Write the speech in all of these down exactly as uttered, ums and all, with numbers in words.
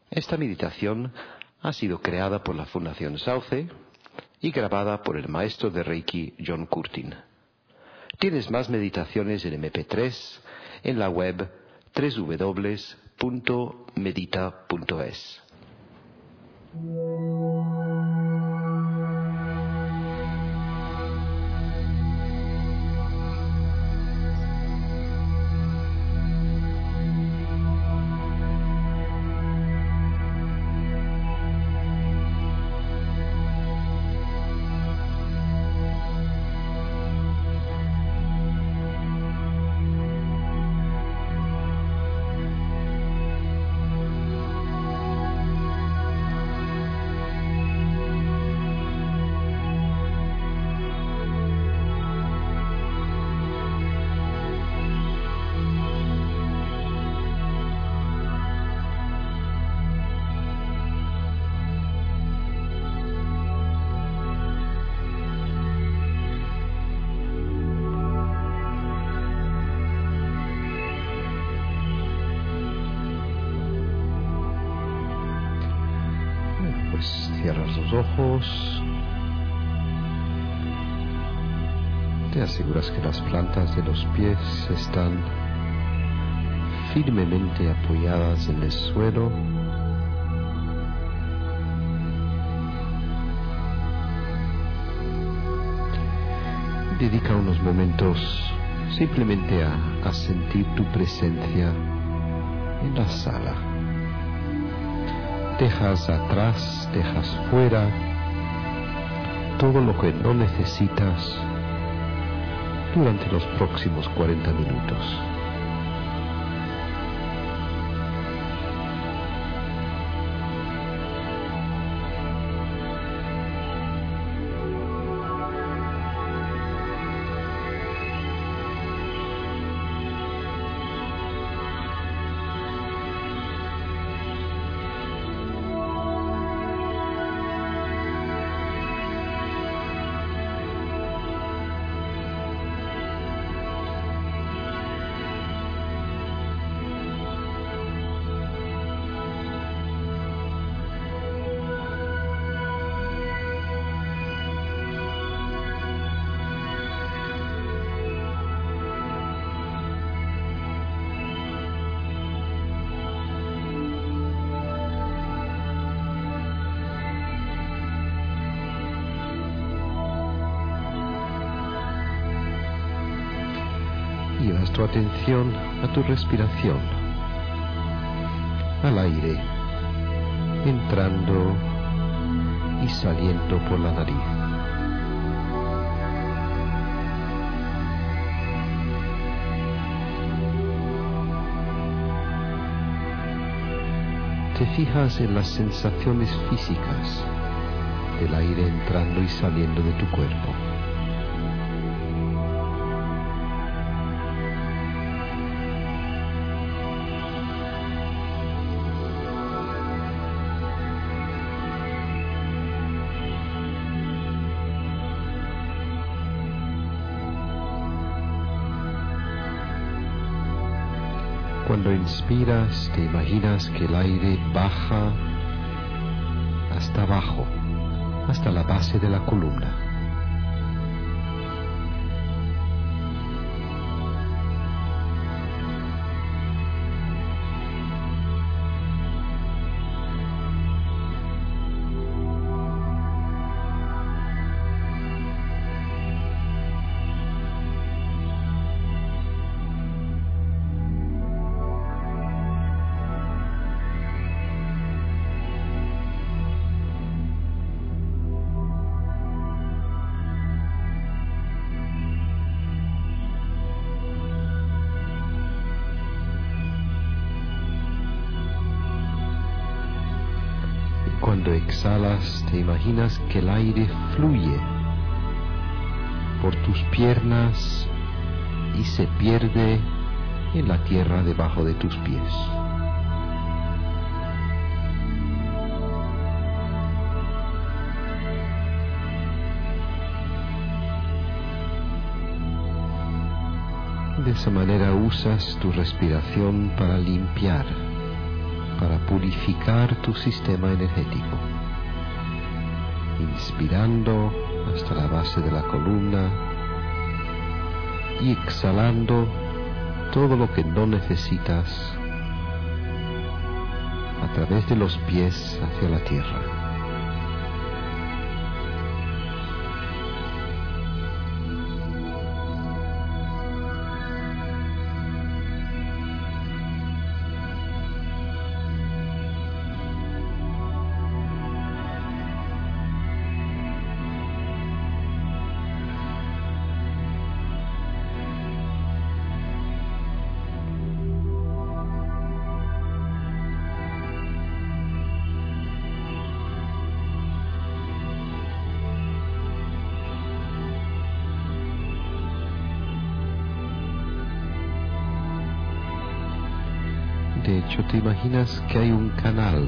Esta meditación ha sido creada por la Fundación Sauce y grabada por el maestro de Reiki John Curtin. Tienes más meditaciones en eme pe tres en la web doble u doble u doble u punto medita punto es. Cierras los ojos, te aseguras que las plantas de los pies están firmemente apoyadas en el suelo. Dedica unos momentos simplemente a, a sentir tu presencia en la sala. Dejas atrás, dejas fuera todo lo que no necesitas durante los próximos cuarenta minutos. Llevas tu atención a tu respiración, al aire, entrando y saliendo por la nariz. Te fijas en las sensaciones físicas del aire entrando y saliendo de tu cuerpo. Cuando inspiras, te imaginas que el aire baja hasta abajo, hasta la base de la columna. Cuando exhalas, te imaginas que el aire fluye por tus piernas y se pierde en la tierra debajo de tus pies. De esa manera usas tu respiración para limpiar para purificar tu sistema energético, inspirando hasta la base de la columna y exhalando todo lo que no necesitas a través de los pies hacia la tierra. De hecho, te imaginas que hay un canal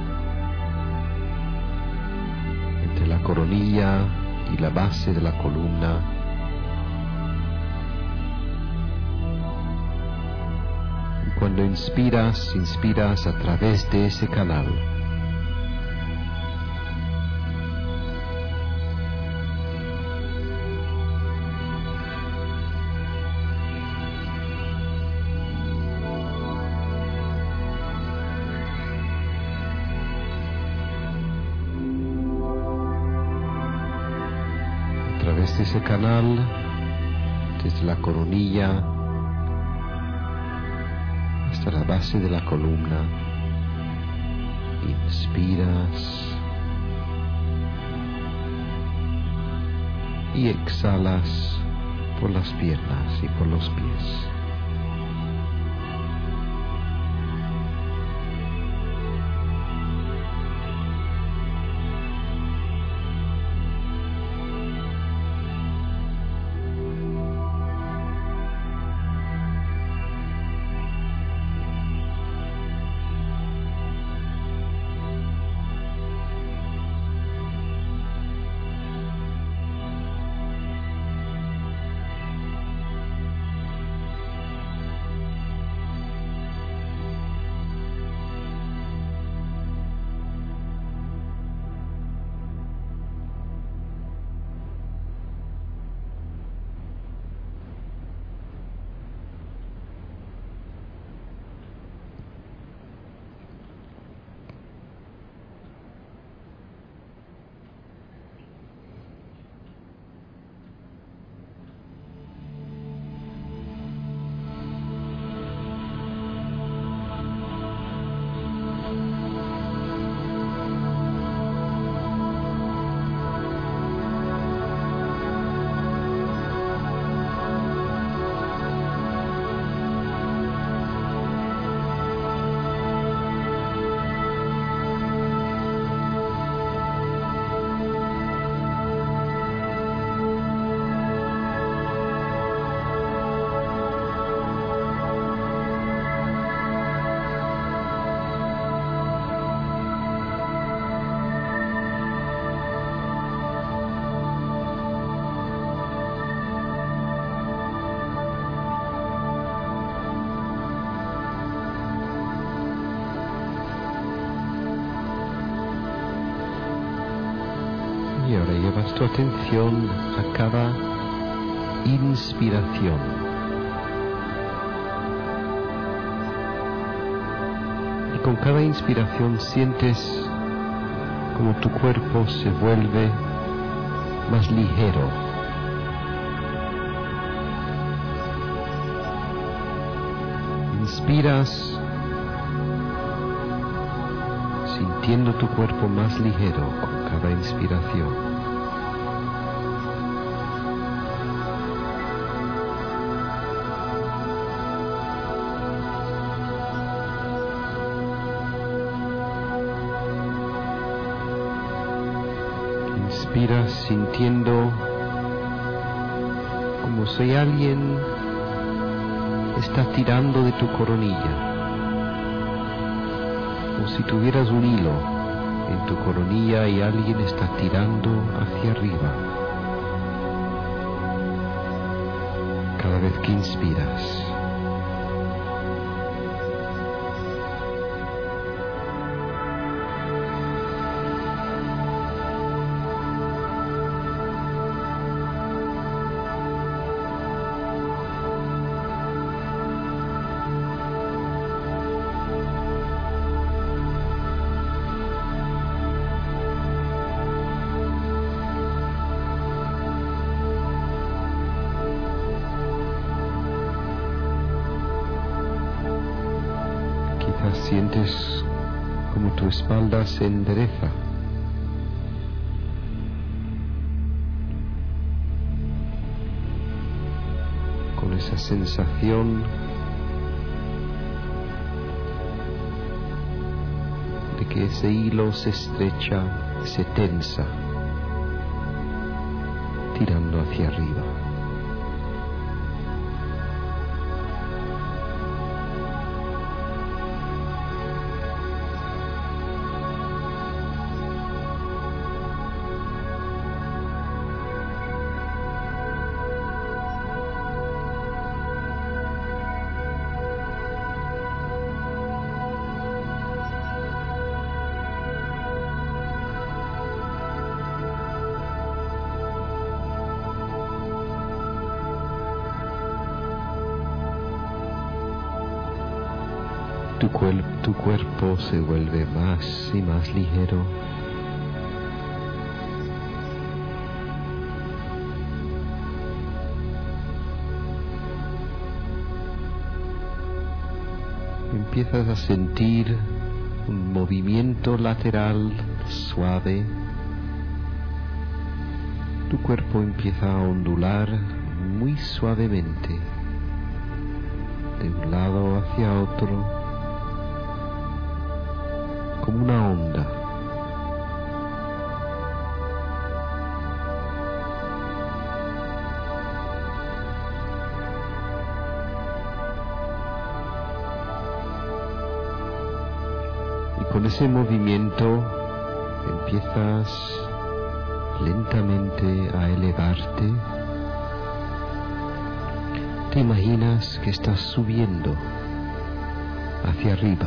entre la coronilla y la base de la columna, y cuando inspiras, inspiras a través de ese canal. A través de ese canal, desde la coronilla hasta la base de la columna, inspiras y exhalas por las piernas y por los pies. Y ahora llevas tu atención a cada inspiración. Y con cada inspiración sientes como tu cuerpo se vuelve más ligero. Inspiras sintiendo tu cuerpo más ligero con cada inspiración. Inspiras sintiendo como si alguien está tirando de tu coronilla. Como si tuvieras un hilo en tu coronilla y alguien está tirando hacia arriba. Cada vez que inspiras. Quizás sientes como tu espalda se endereza. Con esa sensación de que ese hilo se estrecha, se tensa, tirando hacia arriba. Tu, cuer tu cuerpo se vuelve más y más ligero. Empiezas a sentir un movimiento lateral suave. Tu cuerpo empieza a ondular muy suavemente de un lado hacia otro, como una onda. Y con ese movimiento empiezas lentamente a elevarte. Te imaginas que estás subiendo hacia arriba,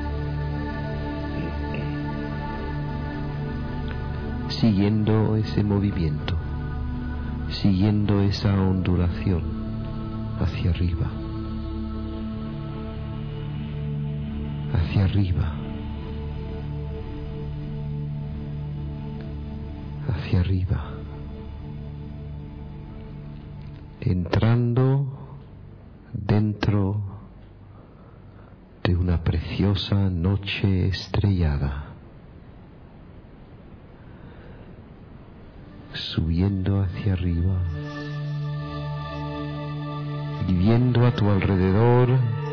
siguiendo ese movimiento, siguiendo esa ondulación hacia arriba, hacia arriba, hacia arriba, entrando dentro de una preciosa noche estrellada, subiendo hacia arriba y viendo a tu alrededor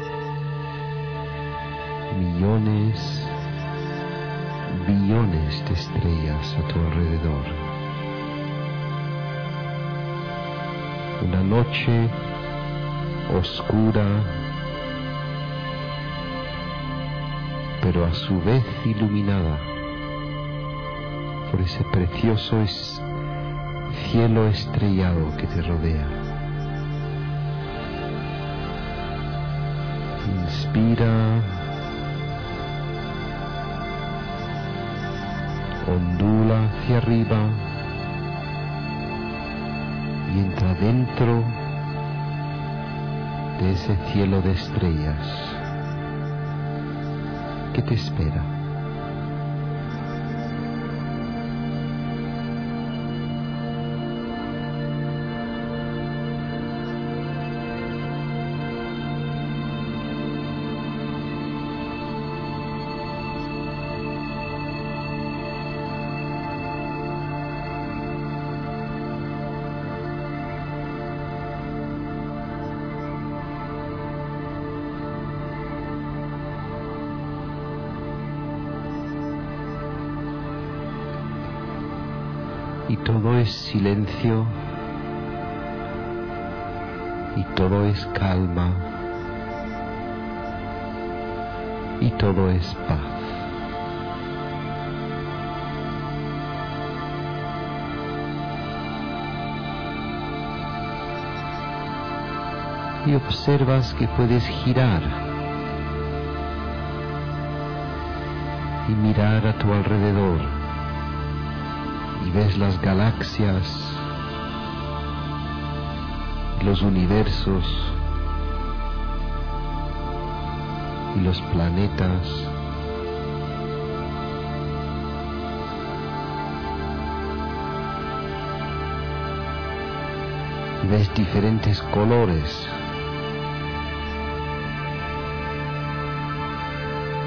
millones, billones de estrellas a tu alrededor. Una noche oscura, pero a su vez iluminada por ese precioso es cielo estrellado que te rodea. Inspira, ondula hacia arriba y entra dentro de ese cielo de estrellas que te espera. Y todo es silencio, y todo es calma, y todo es paz. Y observas que puedes girar y mirar a tu alrededor. Y ves las galaxias, los universos y los planetas. Y ves diferentes colores.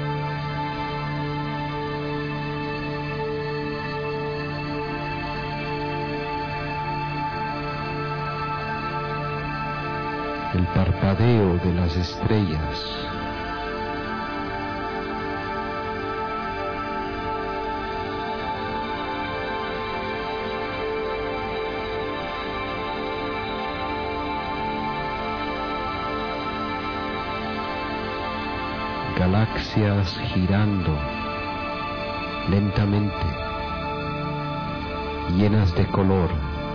parpadeo de las estrellas. Galaxias girando lentamente, llenas de color.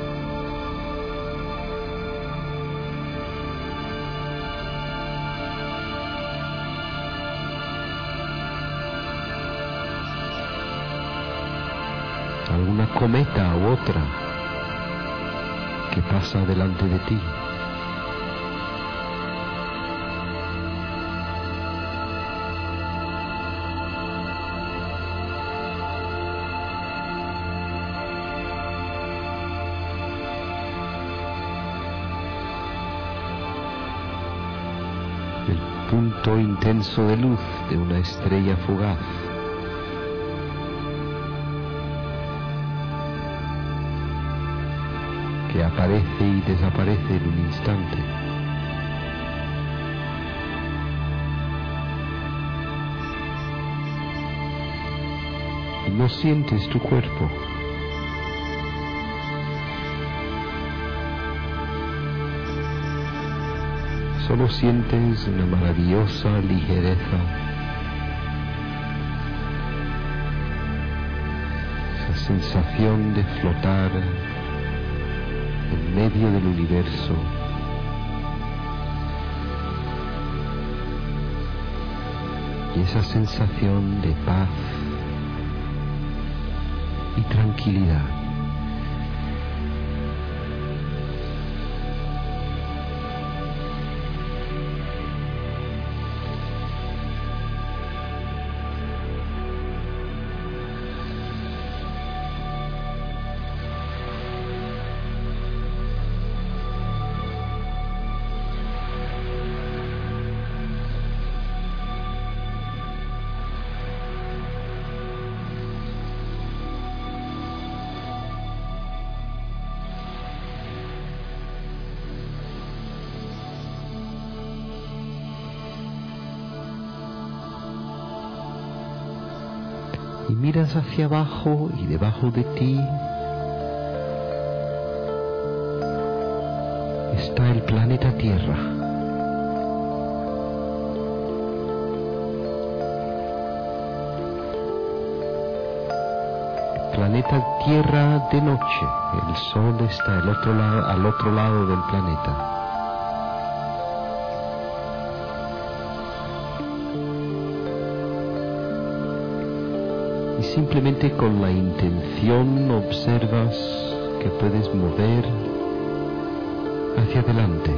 Alguna cometa u otra que pasa delante de ti. Punto intenso de luz de una estrella fugaz. Que aparece y desaparece en un instante. Y no sientes tu cuerpo. Solo sientes una maravillosa ligereza, esa sensación de flotar en medio del universo, y esa sensación de paz y tranquilidad. Y miras hacia abajo y debajo de ti está el planeta Tierra. Planeta Tierra de noche. El Sol está al otro lado, al otro lado del planeta. Y simplemente con la intención observas que puedes mover hacia adelante.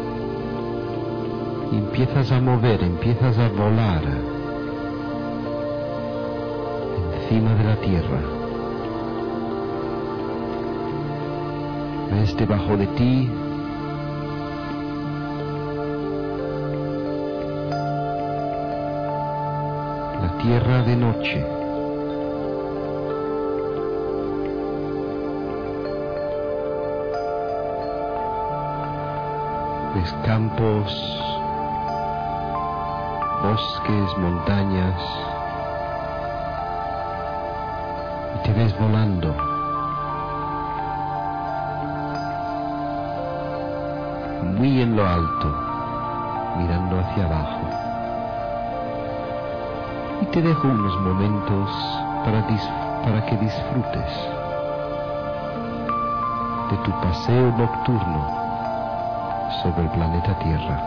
Y empiezas a mover, empiezas a volar encima de la Tierra. Ves debajo de ti la Tierra de noche. Ves campos, bosques, montañas, y te ves volando. Muy en lo alto, mirando hacia abajo. Y te dejo unos momentos para, dis- para que disfrutes de tu paseo nocturno sobre el planeta Tierra.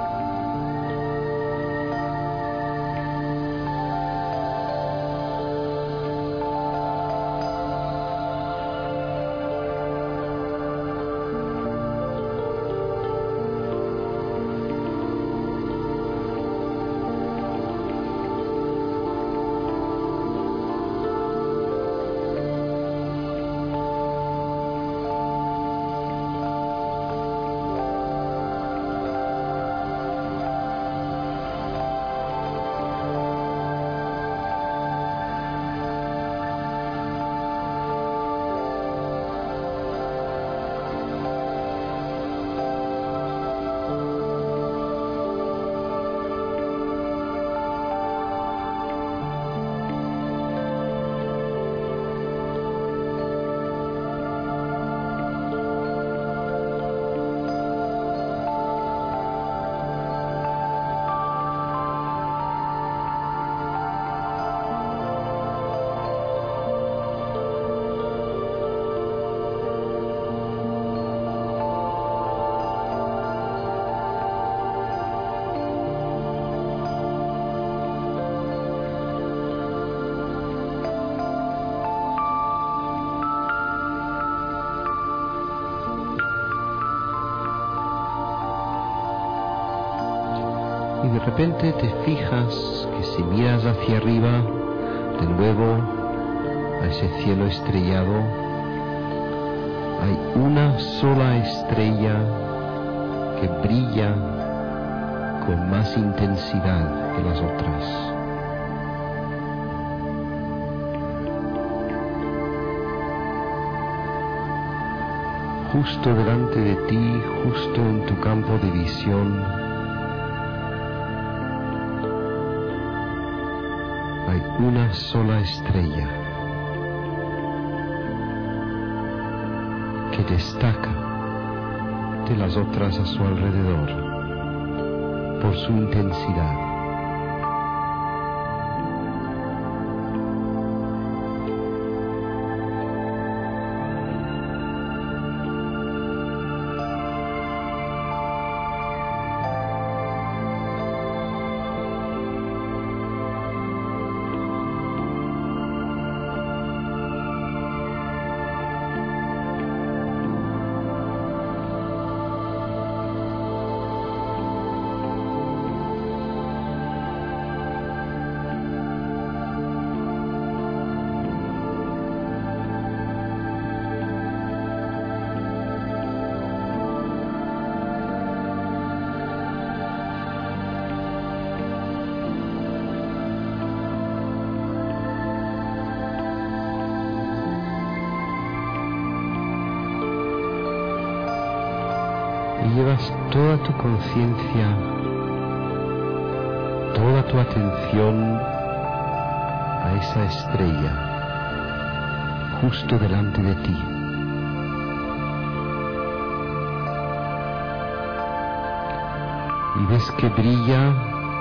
de repente te fijas que si miras hacia arriba, de nuevo, a ese cielo estrellado, hay una sola estrella que brilla con más intensidad que las otras. Justo delante de ti, justo en tu campo de visión, hay una sola estrella que destaca de las otras a su alrededor por su intensidad. Y llevas toda tu conciencia, toda tu atención a esa estrella justo delante de ti. Y ves que brilla,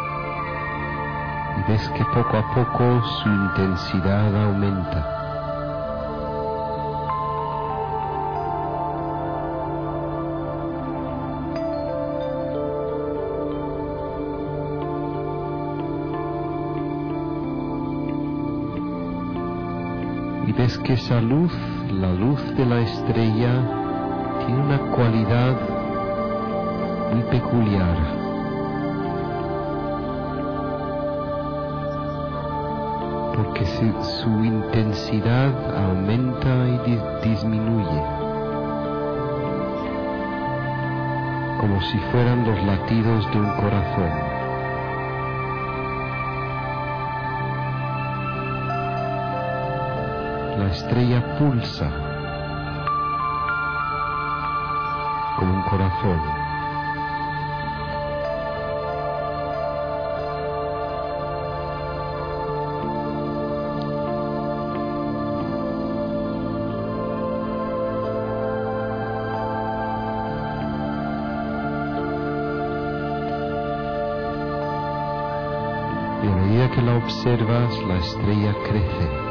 y ves que poco a poco su intensidad aumenta. Y ves que esa luz, la luz de la estrella, tiene una cualidad muy peculiar. Porque su, su intensidad aumenta y di, disminuye, como si fueran los latidos de un corazón. La estrella pulsa como un corazón. Y a medida que la observas, la estrella crece.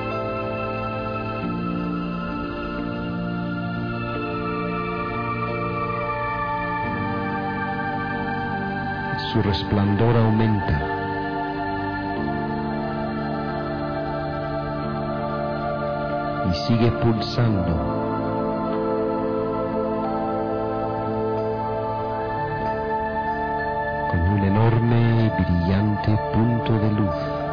Su resplandor aumenta. Y sigue pulsando. Con un enorme y brillante punto de luz.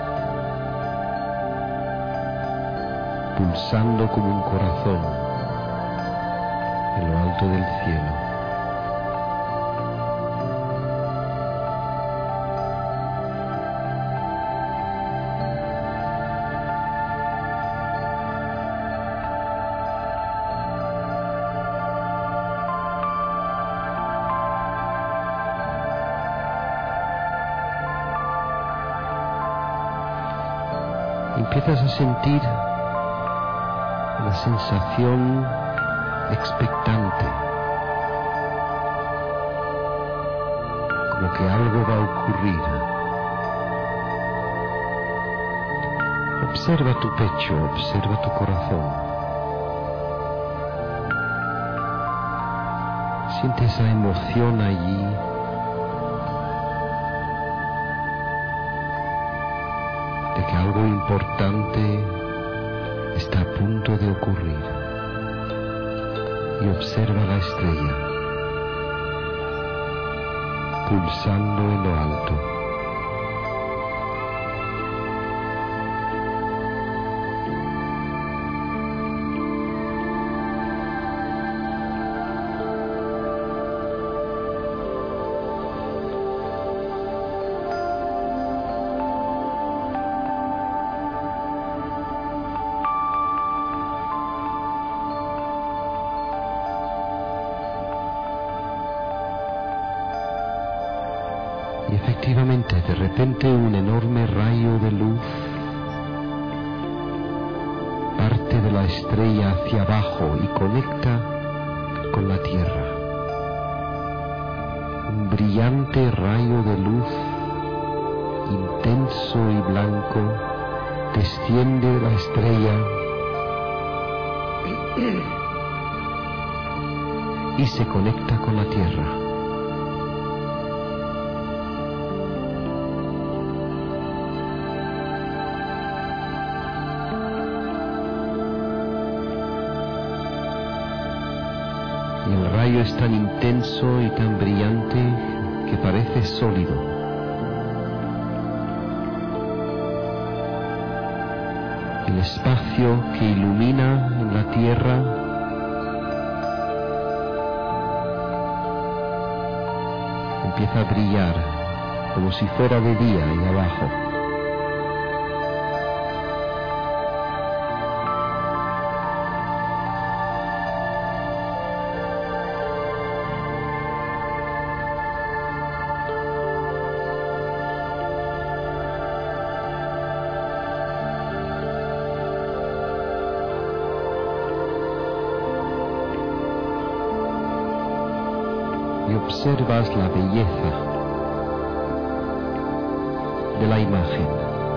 Pulsando como un corazón en lo alto del cielo. Empiezas a sentir una sensación expectante, como que algo va a ocurrir. Observa tu pecho, observa tu corazón. Siente esa emoción allí. De que algo importante está a punto de ocurrir. Y observa la estrella. pulsando en lo alto. Y efectivamente, de repente un enorme rayo de luz parte de la estrella hacia abajo y conecta con la Tierra. Un brillante rayo de luz, intenso y blanco, desciende de la estrella y se conecta con la Tierra. Y el rayo es tan intenso y tan brillante que parece sólido. El espacio que ilumina en la Tierra empieza a brillar como si fuera de día ahí abajo. Y observas la belleza de la imagen,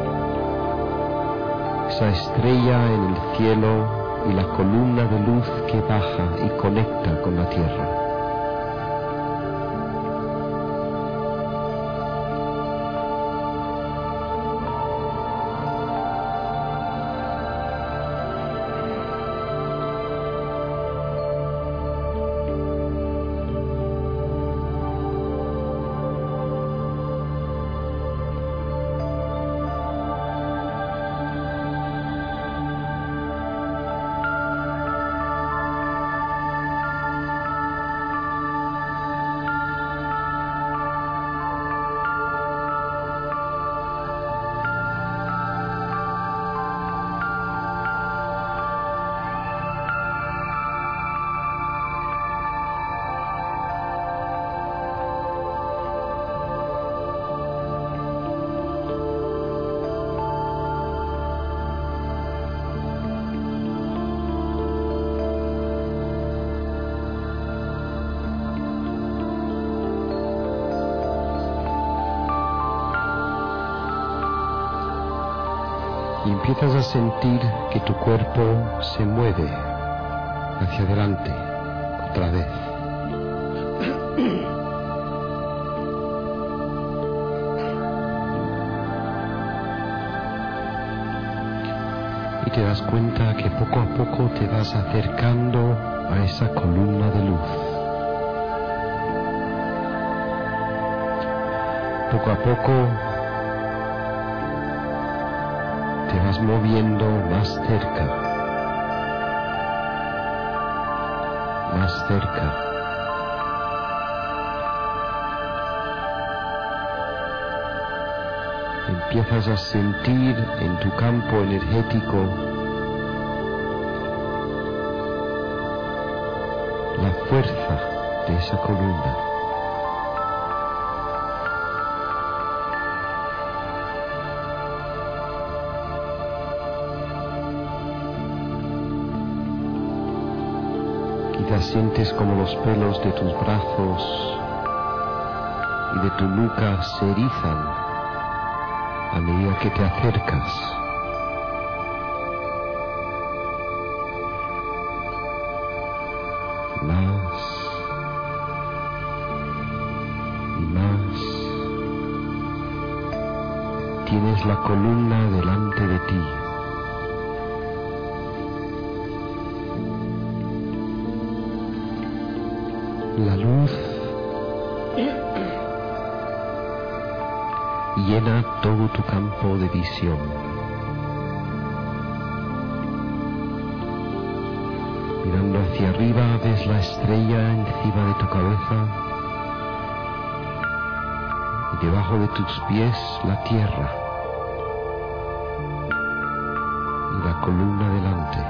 esa estrella en el cielo y la columna de luz que baja y conecta con la Tierra. Y empiezas a sentir que tu cuerpo se mueve hacia adelante otra vez. Y te das cuenta que poco a poco te vas acercando a esa columna de luz. Poco a poco te vas moviendo más cerca, más cerca. Empiezas a sentir en tu campo energético la fuerza de esa columna. Quizás sientes como los pelos de tus brazos y de tu nuca se erizan a medida que te acercas. Más y más. Tienes la columna delante de ti. La luz llena todo tu campo de visión. Mirando hacia arriba ves la estrella encima de tu cabeza y debajo de tus pies la tierra y la columna delante.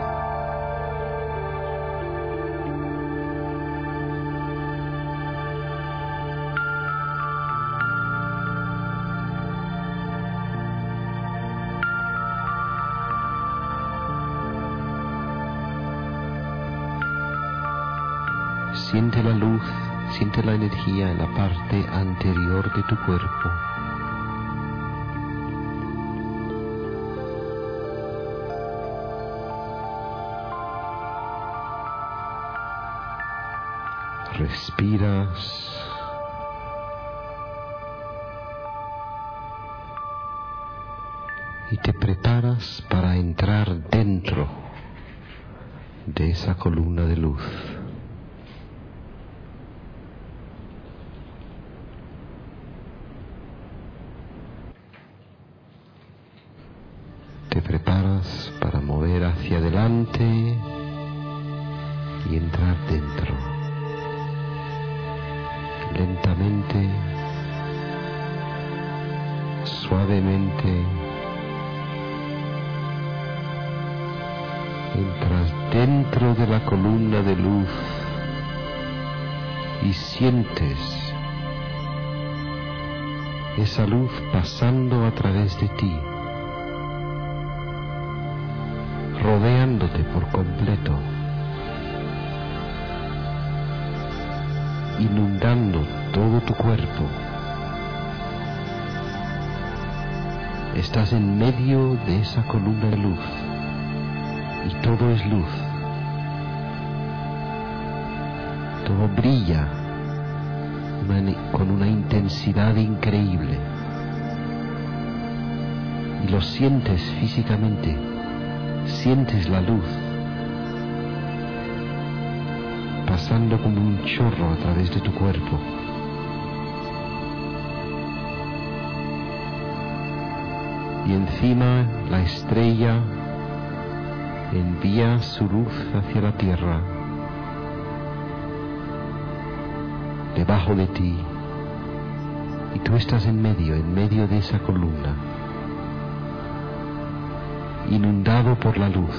Siente la luz, siente la energía en la parte anterior de tu cuerpo. Respiras. Y te preparas para entrar dentro de esa columna de luz. Te preparas para mover hacia adelante y entrar dentro. Lentamente, suavemente, entras dentro de la columna de luz y sientes esa luz pasando a través de ti, rodeándote por completo, inundando todo tu cuerpo. Estás en medio de esa columna de luz y todo es luz. Todo brilla con una intensidad increíble y lo sientes físicamente. Sientes la luz pasando como un chorro a través de tu cuerpo. Y encima la estrella envía su luz hacia la tierra, debajo de ti, y tú estás en medio, en medio de esa columna, inundado por la luz.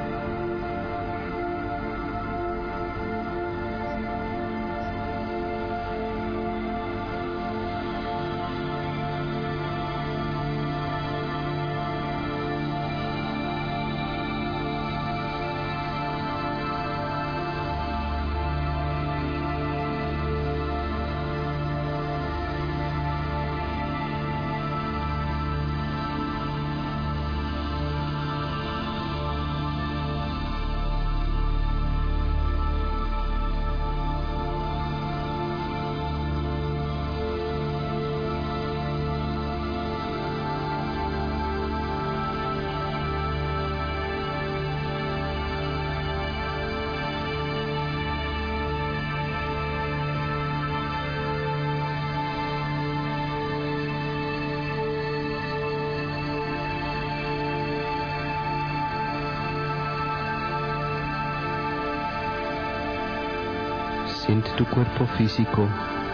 Siente tu cuerpo físico,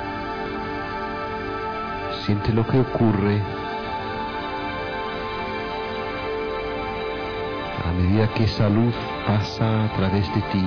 siente lo que ocurre a medida que esa luz pasa a través de ti.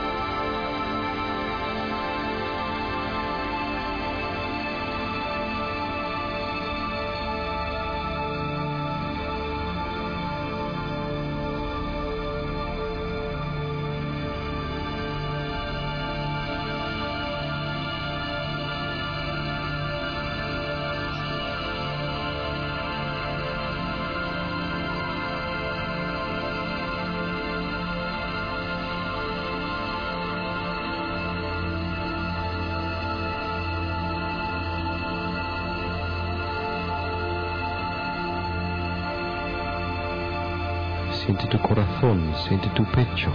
Siente tu corazón, siente tu pecho.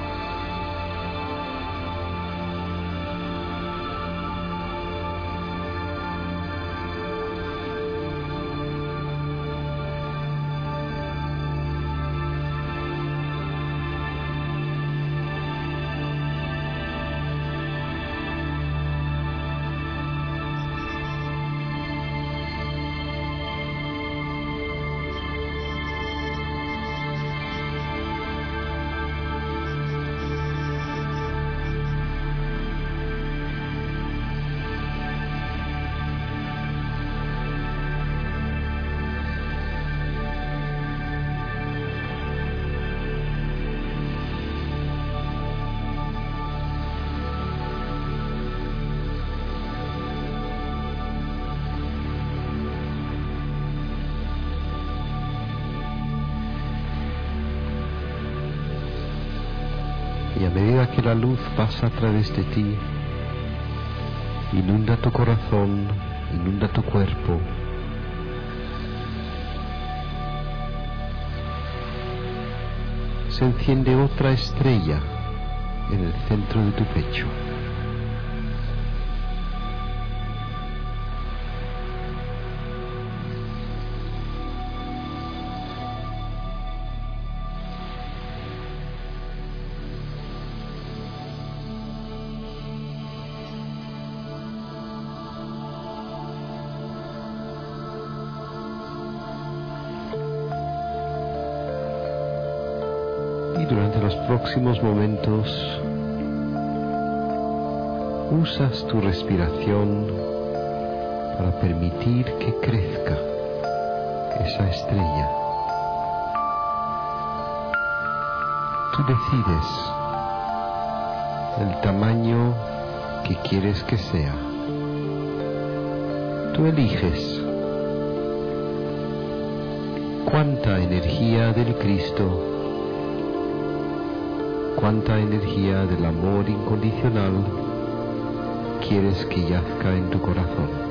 Y a medida que la luz pasa a través de ti, inunda tu corazón, inunda tu cuerpo, se enciende otra estrella en el centro de tu pecho. Y durante los próximos momentos usas tu respiración para permitir que crezca esa estrella. Tú decides el tamaño que quieres que sea. Tú eliges cuánta energía del Cristo, cuánta energía del amor incondicional quieres que yazca en tu corazón.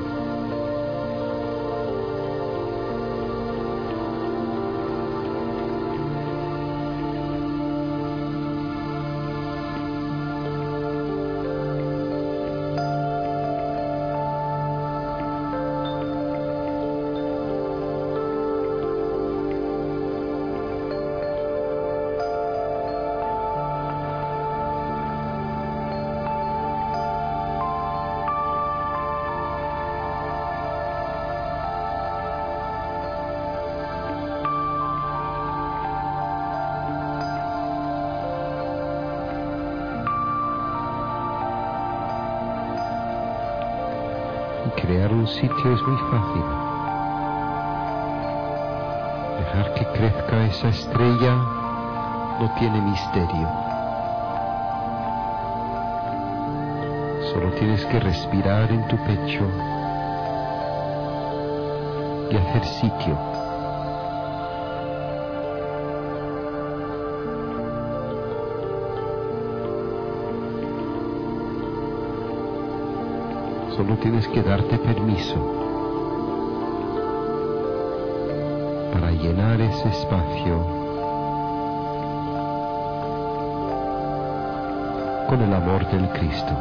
Crear un sitio es muy fácil. Dejar que crezca esa estrella no tiene misterio. Solo tienes que respirar en tu pecho y hacer sitio. Solo tienes que darte permiso para llenar ese espacio con el amor del Cristo.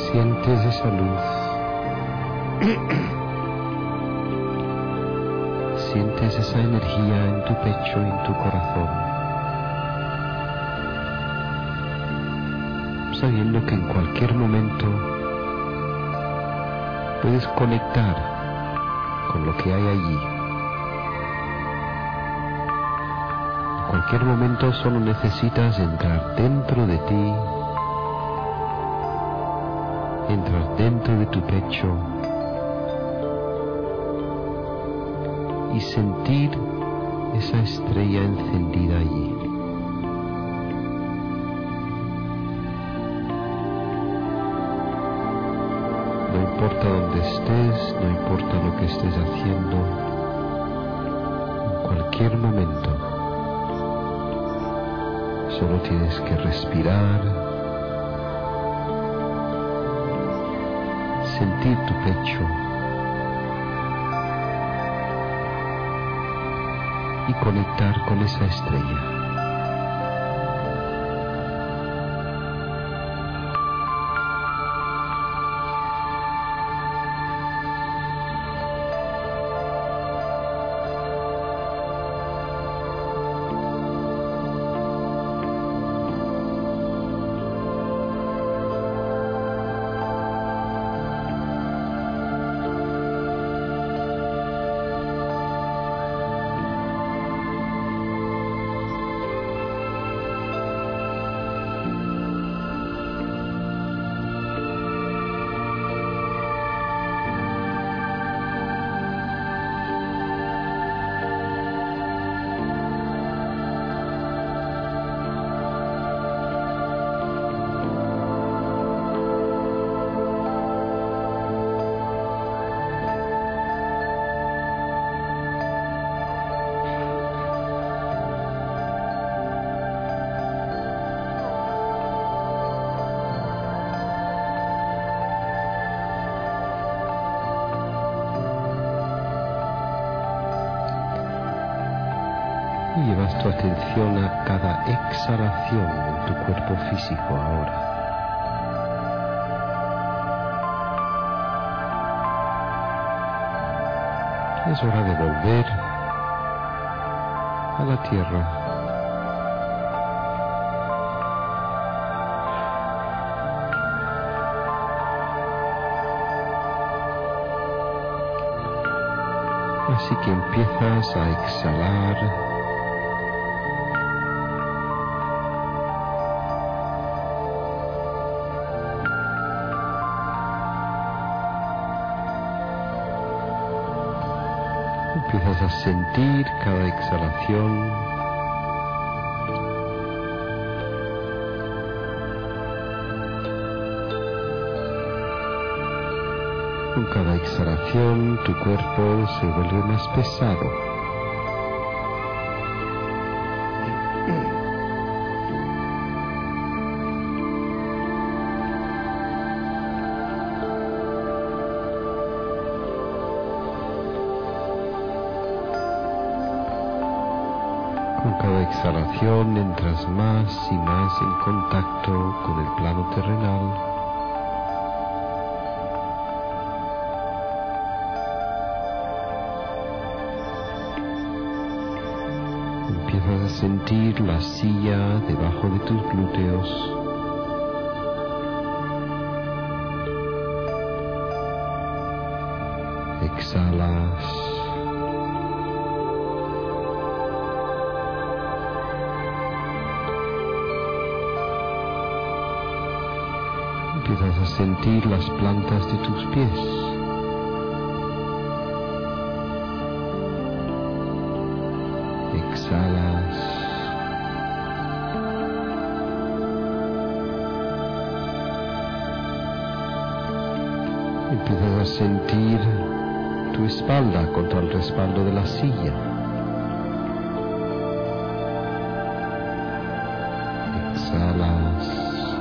Sientes esa luz. Sientes esa energía en tu pecho y en tu corazón, sabiendo que en cualquier momento puedes conectar con lo que hay allí. En cualquier momento solo necesitas entrar dentro de ti, entrar dentro de tu pecho y sentir esa estrella encendida allí. No importa dónde estés, no importa lo que estés haciendo, en cualquier momento solo tienes que respirar, sentir tu pecho y conectar con esa estrella. Y llevas tu atención a cada exhalación en tu cuerpo físico ahora. Es hora de volver a la tierra. Así que empiezas a exhalar Empiezas a sentir cada exhalación. Con cada exhalación tu cuerpo se vuelve más pesado. Con cada exhalación entras más y más en contacto con el plano terrenal. Empiezas a sentir la silla debajo de tus glúteos. Exhalas. Empiezas a sentir las plantas de tus pies. Exhalas. Empiezas a sentir tu espalda contra el respaldo de la silla. Exhalas.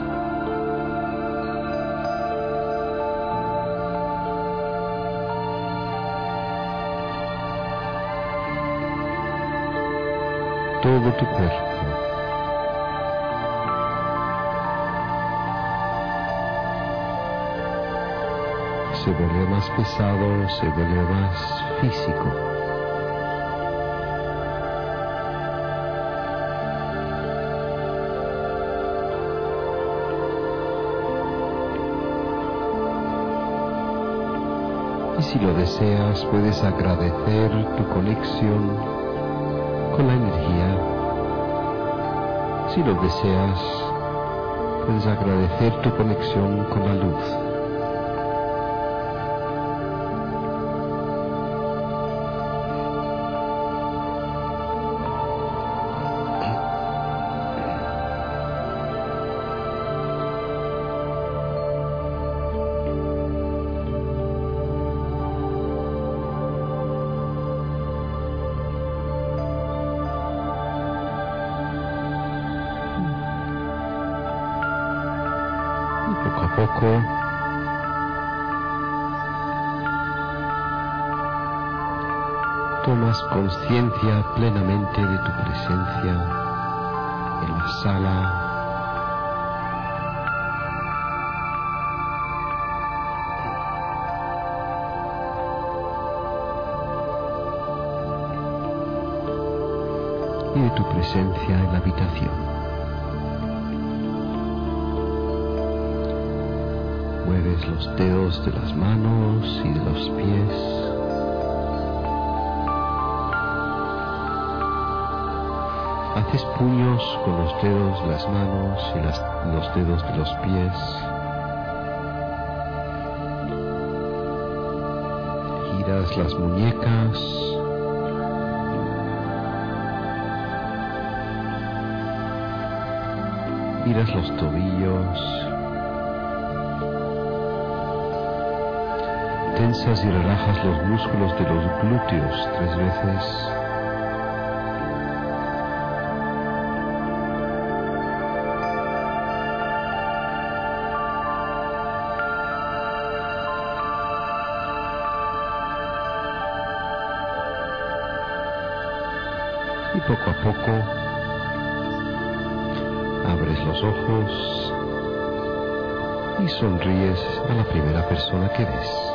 Todo tu cuerpo. se vuelve más pesado, se vuelve más físico. Y si lo deseas, puedes agradecer tu conexión con la energía. Si lo deseas, puedes agradecer tu conexión con la luz. Poco a poco tomas conciencia plenamente de tu presencia en la sala, y de tu presencia en la habitación. Mueves los dedos de las manos y de los pies. Haces puños con los dedos de las manos y las, los dedos de los pies. Giras las muñecas. Giras los tobillos. Tensas y relajas los músculos de los glúteos tres veces. Y poco a poco abres los ojos y sonríes a la primera persona que ves.